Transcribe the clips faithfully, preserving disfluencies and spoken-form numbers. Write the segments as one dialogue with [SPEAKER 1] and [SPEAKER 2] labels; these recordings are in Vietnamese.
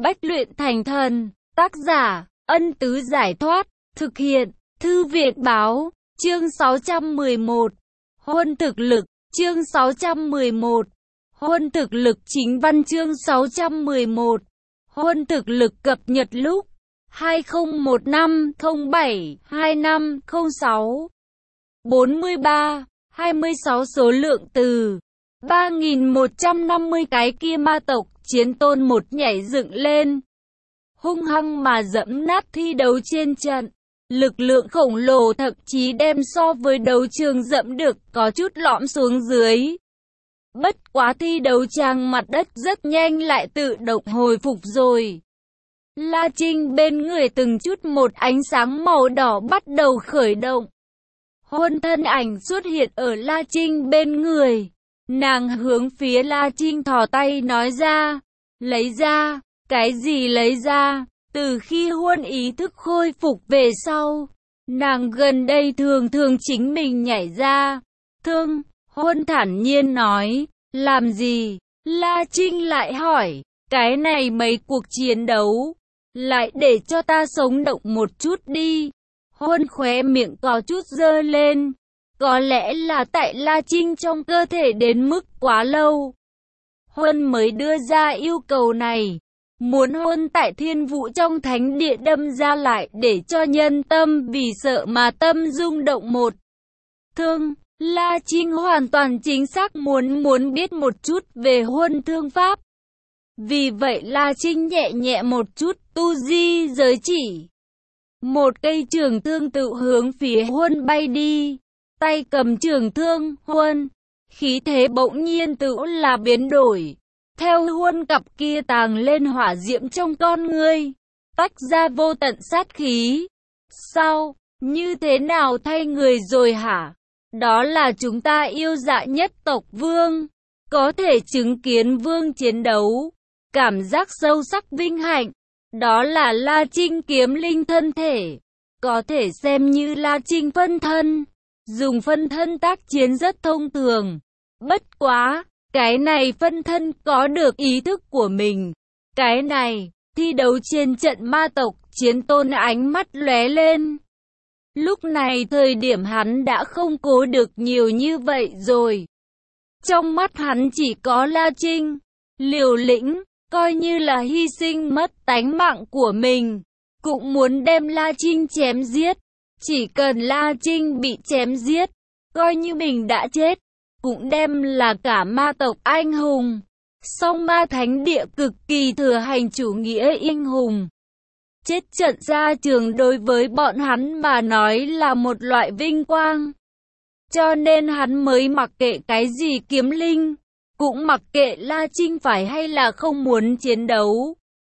[SPEAKER 1] Bách luyện thành thần. Tác giả, Ân Tứ Giải Thoát. Thực hiện, Thư viện Báo. Chương sáu trăm mười một. Huân thực lực. Chương sáu trăm mười một. Huân thực lực chính văn. Chương sáu trăm mười một. Huân thực lực cập nhật lúc hai không một năm không bảy hai năm không sáu. bốn mươi ba, hai mươi sáu số lượng từ ba nghìn một trăm năm mươi cái kia ma tộc chiến tôn một nhảy dựng lên, hung hăng mà dẫm nát thi đấu trên trận. Lực lượng khổng lồ thậm chí đem so với đấu trường dẫm được có chút lõm xuống dưới. Bất quá thi đấu trang mặt đất rất nhanh lại tự động hồi phục rồi. La Trinh bên người từng chút một ánh sáng màu đỏ bắt đầu khởi động. Huân thân ảnh xuất hiện ở La Trinh bên người. Nàng hướng phía La Trinh thò tay nói ra. Lấy ra, cái gì lấy ra? Từ khi Huân ý thức khôi phục về sau, nàng gần đây thường thường chính mình nhảy ra. Thương, Huân thản nhiên nói, làm gì? La Trinh lại hỏi, cái này mấy cuộc chiến đấu, lại để cho ta sống động một chút đi. Huân khóe miệng có chút giơ lên. Có lẽ là tại La Trinh trong cơ thể đến mức quá lâu, Huân mới đưa ra yêu cầu này. Muốn Huân tại thiên vũ trong thánh địa đâm ra lại để cho nhân tâm vì sợ mà tâm rung động một. Thương, La Trinh hoàn toàn chính xác muốn muốn biết một chút về Huân thương pháp. Vì vậy La Trinh nhẹ nhẹ một chút tu di giới chỉ. Một cây trường thương tự hướng phía Huân bay đi. Tay cầm trường thương, Huân, khí thế bỗng nhiên tự là biến đổi. Theo Huân cặp kia tàng lên hỏa diễm trong con ngươi, tách ra vô tận sát khí. Sao, như thế nào thay người rồi hả? Đó là chúng ta yêu dạ nhất tộc Vương. Có thể chứng kiến Vương chiến đấu, cảm giác sâu sắc vinh hạnh. Đó là La Trinh kiếm linh thân thể. Có thể xem như La Trinh phân thân. Dùng phân thân tác chiến rất thông thường. Bất quá, cái này phân thân có được ý thức của mình. Cái này, thi đấu trên trận ma tộc, chiến tôn ánh mắt lóe lên. Lúc này thời điểm hắn đã không cố được nhiều như vậy rồi. Trong mắt hắn chỉ có La Trinh. Liều lĩnh, coi như là hy sinh mất tánh mạng của mình, cũng muốn đem La Trinh chém giết. Chỉ cần La Trinh bị chém giết, coi như mình đã chết, cũng đem là cả ma tộc anh hùng. Song ma thánh địa cực kỳ thừa hành chủ nghĩa anh hùng. Chết trận ra trường đối với bọn hắn mà nói là một loại vinh quang. Cho nên hắn mới mặc kệ cái gì kiếm linh, cũng mặc kệ La Trinh phải hay là không muốn chiến đấu.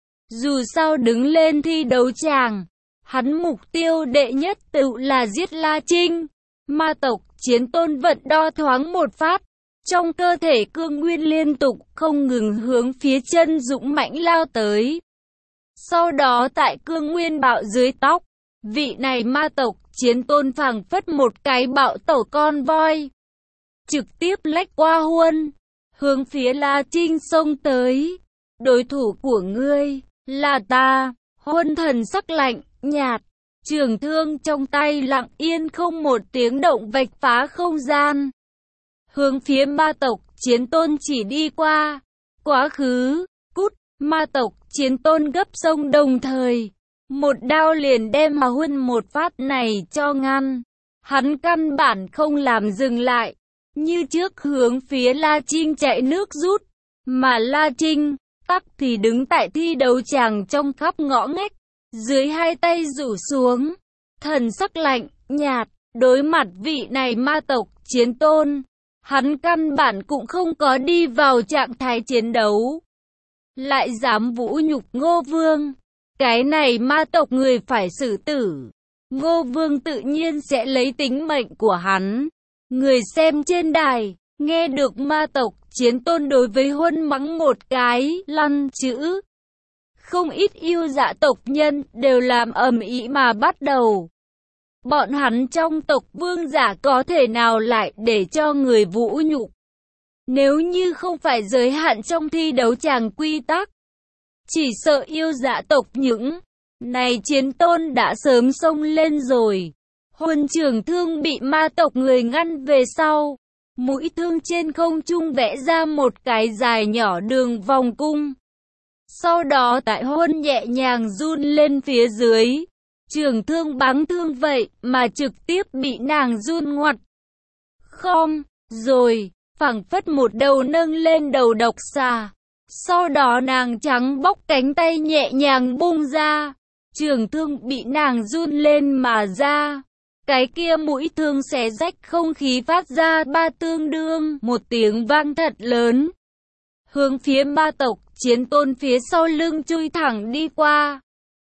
[SPEAKER 1] Dù sao đứng lên thi đấu tràng, hắn mục tiêu đệ nhất tự là giết La Trinh. Ma tộc chiến tôn vận đo thoáng một phát, trong cơ thể cương nguyên liên tục không ngừng hướng phía chân dũng mãnh lao tới. Sau đó tại cương nguyên bạo dưới tóc, vị này ma tộc chiến tôn phảng phất một cái bạo tẩu con voi, trực tiếp lách qua Huân, hướng phía La Trinh xông tới. Đối thủ của ngươi là ta. Huân thần sắc lạnh nhạt, trường thương trong tay lặng yên không một tiếng động vạch phá không gian, hướng phía ma tộc chiến tôn chỉ đi qua. Quá khứ, cút. Ma tộc chiến tôn gấp sông đồng thời, một đao liền đem mà Huân một phát này cho ngăn. Hắn căn bản không làm dừng lại, như trước hướng phía La Trinh chạy nước rút, mà La Trinh tắc thì đứng tại thi đấu tràng trong khắp ngõ ngách, dưới hai tay rủ xuống, thần sắc lạnh nhạt. Đối mặt vị này ma tộc chiến tôn, hắn căn bản cũng không có đi vào trạng thái chiến đấu. Lại dám vũ nhục Ngô Vương, cái này ma tộc người phải xử tử. Ngô Vương tự nhiên sẽ lấy tính mệnh của hắn. Người xem trên đài, nghe được ma tộc chiến tôn đối với Huân mắng một cái lăn chữ. Không ít yêu dạ tộc nhân đều làm ầm ĩ mà bắt đầu. Bọn hắn trong tộc vương giả có thể nào lại để cho người vũ nhục? Nếu như không phải giới hạn trong thi đấu tràng quy tắc, Chỉ sợ yêu dã tộc những này chiến tôn đã sớm xông lên rồi. Huân trường thương bị ma tộc người ngăn về sau. Mũi thương trên không trung vẽ ra một cái dài nhỏ đường vòng cung. Sau đó tại Huân nhẹ nhàng run lên phía dưới. Trường thương bắn thương vậy mà trực tiếp bị nàng run ngoặt. Không, rồi, phảng phất một đầu nâng lên đầu độc xà. Sau đó nàng trắng bóc cánh tay nhẹ nhàng bung ra. Trường thương bị nàng run lên mà ra. Cái kia mũi thương xé rách không khí phát ra ba tương đương một tiếng vang thật lớn. Hướng phía ma tộc chiến tôn phía sau lưng chui thẳng đi qua.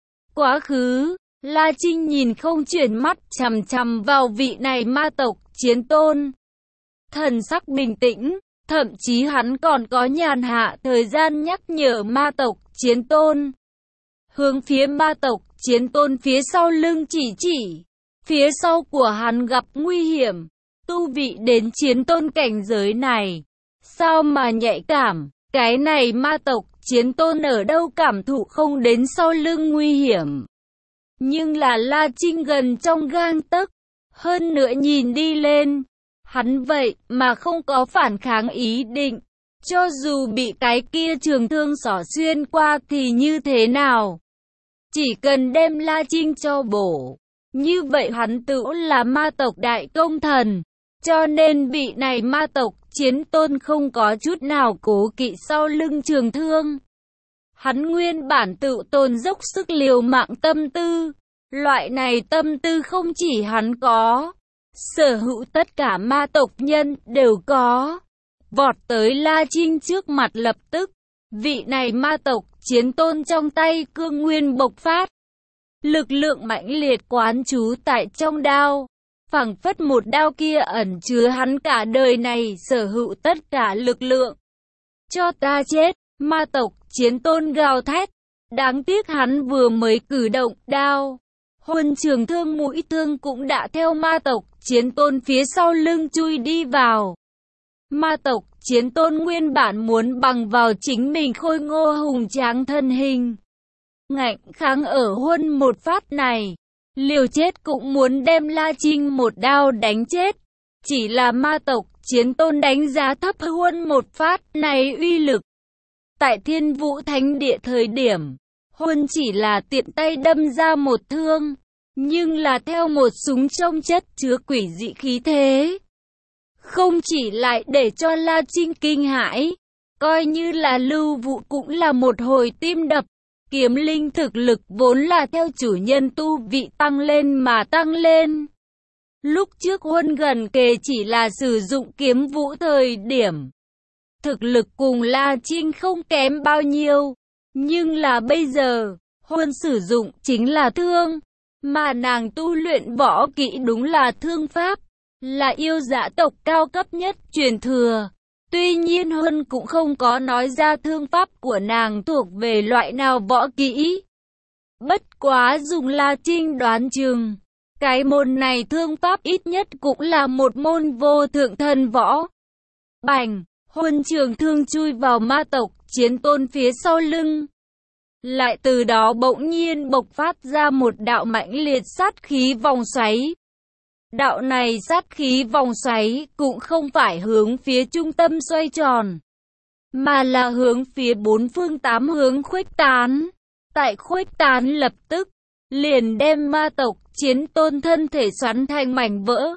[SPEAKER 1] Quá khứ, La Trinh nhìn không chuyển mắt chằm chằm vào vị này ma tộc chiến tôn. Thần sắc bình tĩnh, thậm chí hắn còn có nhàn hạ thời gian nhắc nhở ma tộc chiến tôn. Hướng phía ma tộc chiến tôn phía sau lưng chỉ chỉ. Phía sau của hắn gặp nguy hiểm. Tu vị đến chiến tôn cảnh giới này. Sao mà nhạy cảm? Cái này ma tộc chiến tôn ở đâu cảm thụ không đến sau lưng nguy hiểm. Nhưng là La Trinh gần trong gang tấc. Hơn nữa nhìn đi lên. Hắn vậy mà không có phản kháng ý định. Cho dù bị cái kia trường thương xỏ xuyên qua thì như thế nào? Chỉ cần đem La Trinh cho bổ. Như vậy hắn tự là ma tộc đại công thần. Cho nên vị này ma tộc chiến tôn không có chút nào cố kỵ sau lưng trường thương. Hắn nguyên bản tự tôn dốc sức liều mạng tâm tư. Loại này tâm tư không chỉ hắn có. Sở hữu tất cả ma tộc nhân đều có. Vọt tới La Trinh trước mặt lập tức. Vị này ma tộc chiến tôn trong tay cương nguyên bộc phát. Lực lượng mãnh liệt quán trú tại trong đao. Phảng phất một đao kia ẩn chứa hắn cả đời này sở hữu tất cả lực lượng. Cho ta chết, ma tộc chiến tôn gào thét. Đáng tiếc hắn vừa mới cử động đao. Huân trường thương mũi thương cũng đã theo ma tộc chiến tôn phía sau lưng chui đi vào. Ma tộc chiến tôn nguyên bản muốn bằng vào chính mình khôi ngô hùng tráng thân hình. Ngạnh kháng ở Huân một phát này. Liều chết cũng muốn đem La Trinh một đao đánh chết. Chỉ là ma tộc chiến tôn đánh giá thấp Huân một phát này uy lực. Tại Thiên Vũ Thánh Địa thời điểm, Huân chỉ là tiện tay đâm ra một thương. Nhưng là theo một súng trông chất chứa quỷ dị khí thế. Không chỉ lại để cho La Trinh kinh hãi. Coi như là Lưu Vũ cũng là một hồi tim đập. Kiếm linh thực lực vốn là theo chủ nhân tu vị tăng lên mà tăng lên. Lúc trước Huân gần kề chỉ là sử dụng kiếm vũ thời điểm. Thực lực cùng La Trinh không kém bao nhiêu. Nhưng là bây giờ, Huân sử dụng chính là thương. Mà nàng tu luyện võ kỹ đúng là thương pháp. Là yêu dã tộc cao cấp nhất truyền thừa. Tuy nhiên Huân cũng không có nói ra thương pháp của nàng thuộc về loại nào võ kỹ. Bất quá dùng La Trinh đoán chừng. Cái môn này thương pháp ít nhất cũng là một môn vô thượng thần võ. Bành, Huân trường thương chui vào ma tộc chiến tôn phía sau lưng. Lại từ đó bỗng nhiên bộc phát ra một đạo mãnh liệt sát khí vòng xoáy. Đạo này sát khí vòng xoáy cũng không phải hướng phía trung tâm xoay tròn, mà là hướng phía bốn phương tám hướng khuếch tán. Tại khuếch tán lập tức, liền đem ma tộc chiến tôn thân thể xoắn thành mảnh vỡ.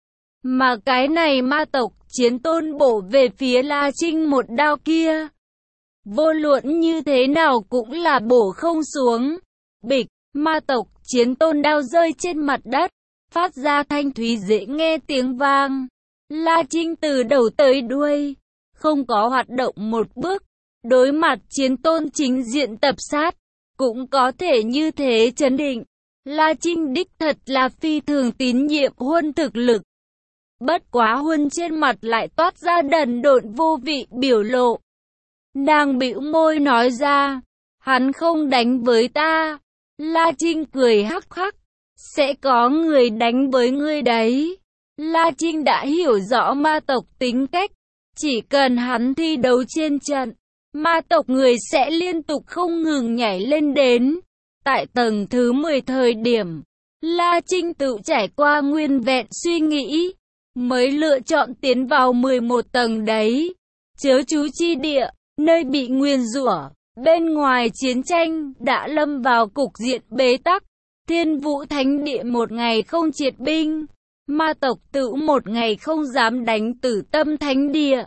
[SPEAKER 1] Mà cái này ma tộc chiến tôn bổ về phía La Trinh một đao kia. Vô luận như thế nào cũng là bổ không xuống. Bịch, ma tộc chiến tôn đao rơi trên mặt đất. Phát ra thanh thúy dễ nghe tiếng vang. La Trinh từ đầu tới đuôi, không có hoạt động một bước. Đối mặt chiến tôn chính diện tập sát, cũng có thể như thế chấn định. La Trinh đích thật là phi thường tín nhiệm Huân thực lực. Bất quá Huân trên mặt lại toát ra đần độn vô vị biểu lộ. Nàng bĩu môi nói ra, hắn không đánh với ta. La Trinh cười hắc hắc. Sẽ có người đánh với ngươi đấy. La Trinh đã hiểu rõ ma tộc tính cách. Chỉ cần hắn thi đấu trên trận, ma tộc người sẽ liên tục không ngừng nhảy lên đến. Tại tầng thứ mười thời điểm, La Trinh tự trải qua nguyên vẹn suy nghĩ, mới lựa chọn tiến vào mười một tầng đấy. Chớ chú chi địa, nơi bị nguyền rủa, bên ngoài chiến tranh đã lâm vào cục diện bế tắc. Thiên Vũ Thánh Địa một ngày không triệt binh, ma tộc tự một ngày không dám đánh Tử Tâm Thánh Địa.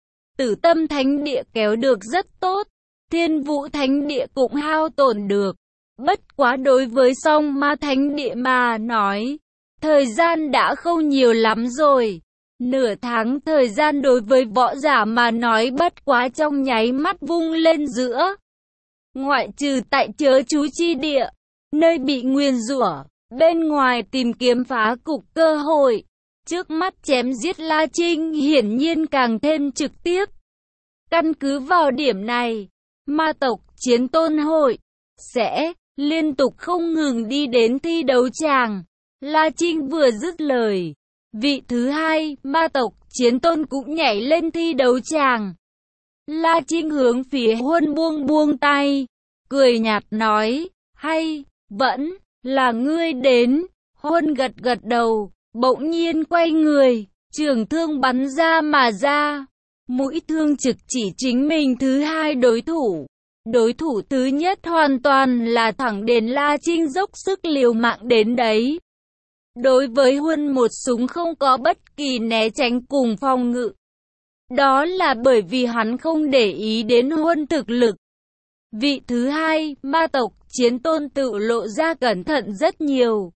[SPEAKER 1] Tử Tâm Thánh Địa kéo được rất tốt, Thiên Vũ Thánh Địa cũng hao tổn được. Bất quá đối với Song Ma Thánh Địa mà nói, thời gian đã không nhiều lắm rồi. Nửa tháng thời gian đối với võ giả mà nói bất quá trong nháy mắt vung lên giữa. Ngoại trừ tại chớ chú chi địa, nơi bị nguyền rủa, bên ngoài tìm kiếm phá cục cơ hội, trước mắt chém giết La Trinh hiển nhiên càng thêm trực tiếp. Căn cứ vào điểm này, ma tộc chiến tôn hội sẽ liên tục không ngừng đi đến thi đấu tràng. La Trinh vừa dứt lời, vị thứ hai ma tộc chiến tôn cũng nhảy lên thi đấu tràng. La Trinh hướng phía Huân buông buông tay, cười nhạt nói, hay, vẫn là ngươi đến. Huân gật gật đầu, bỗng nhiên quay người, trường thương bắn ra mà ra. Mũi thương trực chỉ chính mình thứ hai đối thủ. Đối thủ thứ nhất hoàn toàn là thẳng đến La Trinh dốc sức liều mạng đến đấy. Đối với Huân một súng không có bất kỳ né tránh cùng phòng ngự. Đó là bởi vì hắn không để ý đến Huân thực lực. Vị thứ hai, ma tộc chiến tôn tự lộ ra cẩn thận rất nhiều.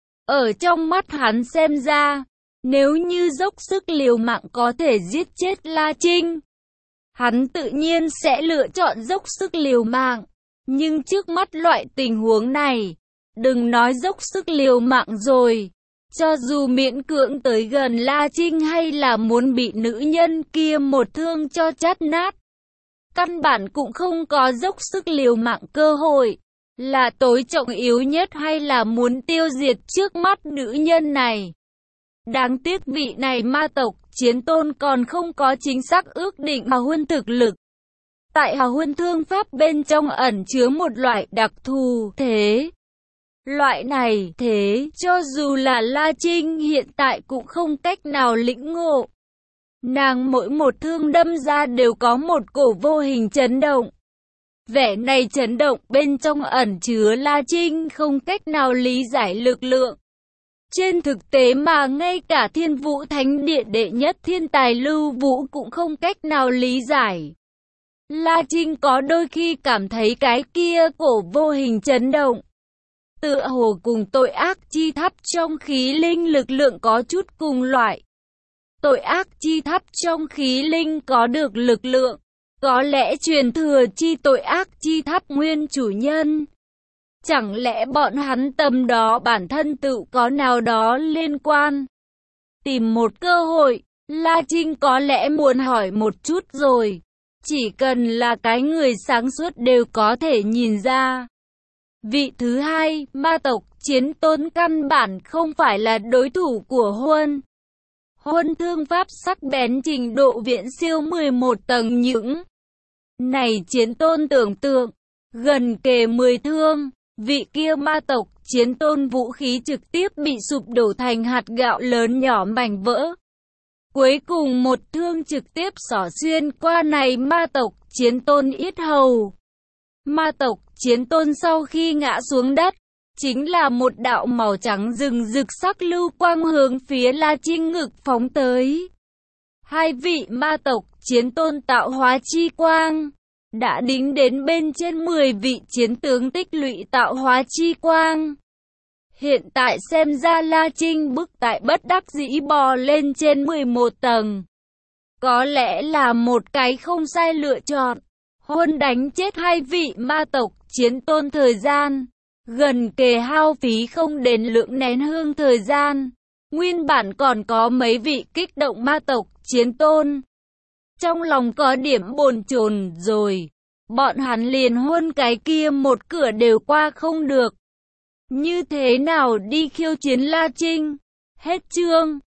[SPEAKER 1] Ở trong mắt hắn xem ra, nếu như dốc sức liều mạng có thể giết chết La Trinh, hắn tự nhiên sẽ lựa chọn dốc sức liều mạng. Nhưng trước mắt loại tình huống này, đừng nói dốc sức liều mạng rồi, cho dù miễn cưỡng tới gần La Trinh hay là muốn bị nữ nhân kia một thương cho chát nát, căn bản cũng không có dốc sức liều mạng cơ hội. Là tối trọng yếu nhất hay là muốn tiêu diệt trước mắt nữ nhân này? Đáng tiếc vị này ma tộc chiến tôn còn không có chính xác ước định Hà Huân thực lực. Tại Hà Huân thương pháp bên trong ẩn chứa một loại đặc thù thế. Loại này thế cho dù là La Trinh hiện tại cũng không cách nào lĩnh ngộ. Nàng mỗi một thương đâm ra đều có một cổ vô hình chấn động. Vẻ này chấn động bên trong ẩn chứa La Trinh không cách nào lý giải lực lượng. Trên thực tế mà ngay cả Thiên Vũ Thánh Địa đệ nhất thiên tài Lưu Vũ cũng không cách nào lý giải. La Trinh có đôi khi cảm thấy cái kia cổ vô hình chấn động, tựa hồ cùng tội ác chi tháp trong khí linh lực lượng có chút cùng loại. Tội ác chi tháp trong khí linh có được lực lượng, có lẽ truyền thừa chi tội ác chi tháp nguyên chủ nhân. Chẳng lẽ bọn hắn tầm đó bản thân tự có nào đó liên quan? Tìm một cơ hội, La Trinh có lẽ muốn hỏi một chút rồi. Chỉ cần là cái người sáng suốt đều có thể nhìn ra. Vị thứ hai, ma tộc chiến tôn căn bản không phải là đối thủ của Huân. Huân thương pháp sắc bén trình độ viễn siêu mười một tầng những. Này chiến tôn tưởng tượng, gần kề mười thương, vị kia ma tộc chiến tôn vũ khí trực tiếp bị sụp đổ thành hạt gạo lớn nhỏ mảnh vỡ. Cuối cùng một thương trực tiếp xỏ xuyên qua này ma tộc chiến tôn yết hầu. Ma tộc chiến tôn sau khi ngã xuống đất, chính là một đạo màu trắng rừng rực sắc lưu quang hướng phía La Trinh ngực phóng tới. Hai vị ma tộc chiến tôn tạo hóa chi quang đã đính đến bên trên mười vị chiến tướng tích lũy tạo hóa chi quang. Hiện tại xem ra La Trinh bức tại bất đắc dĩ bò lên trên mười một tầng. Có lẽ là một cái không sai lựa chọn. Huân đánh chết hai vị ma tộc chiến tôn thời gian, gần kề hao phí không đến lượng nén hương thời gian. Nguyên bản còn có mấy vị kích động ma tộc chiến tôn. Trong lòng có điểm bồn chồn rồi. Bọn hắn liền Huân cái kia một cửa đều qua không được. Như thế nào đi khiêu chiến La Trinh? Hết chương.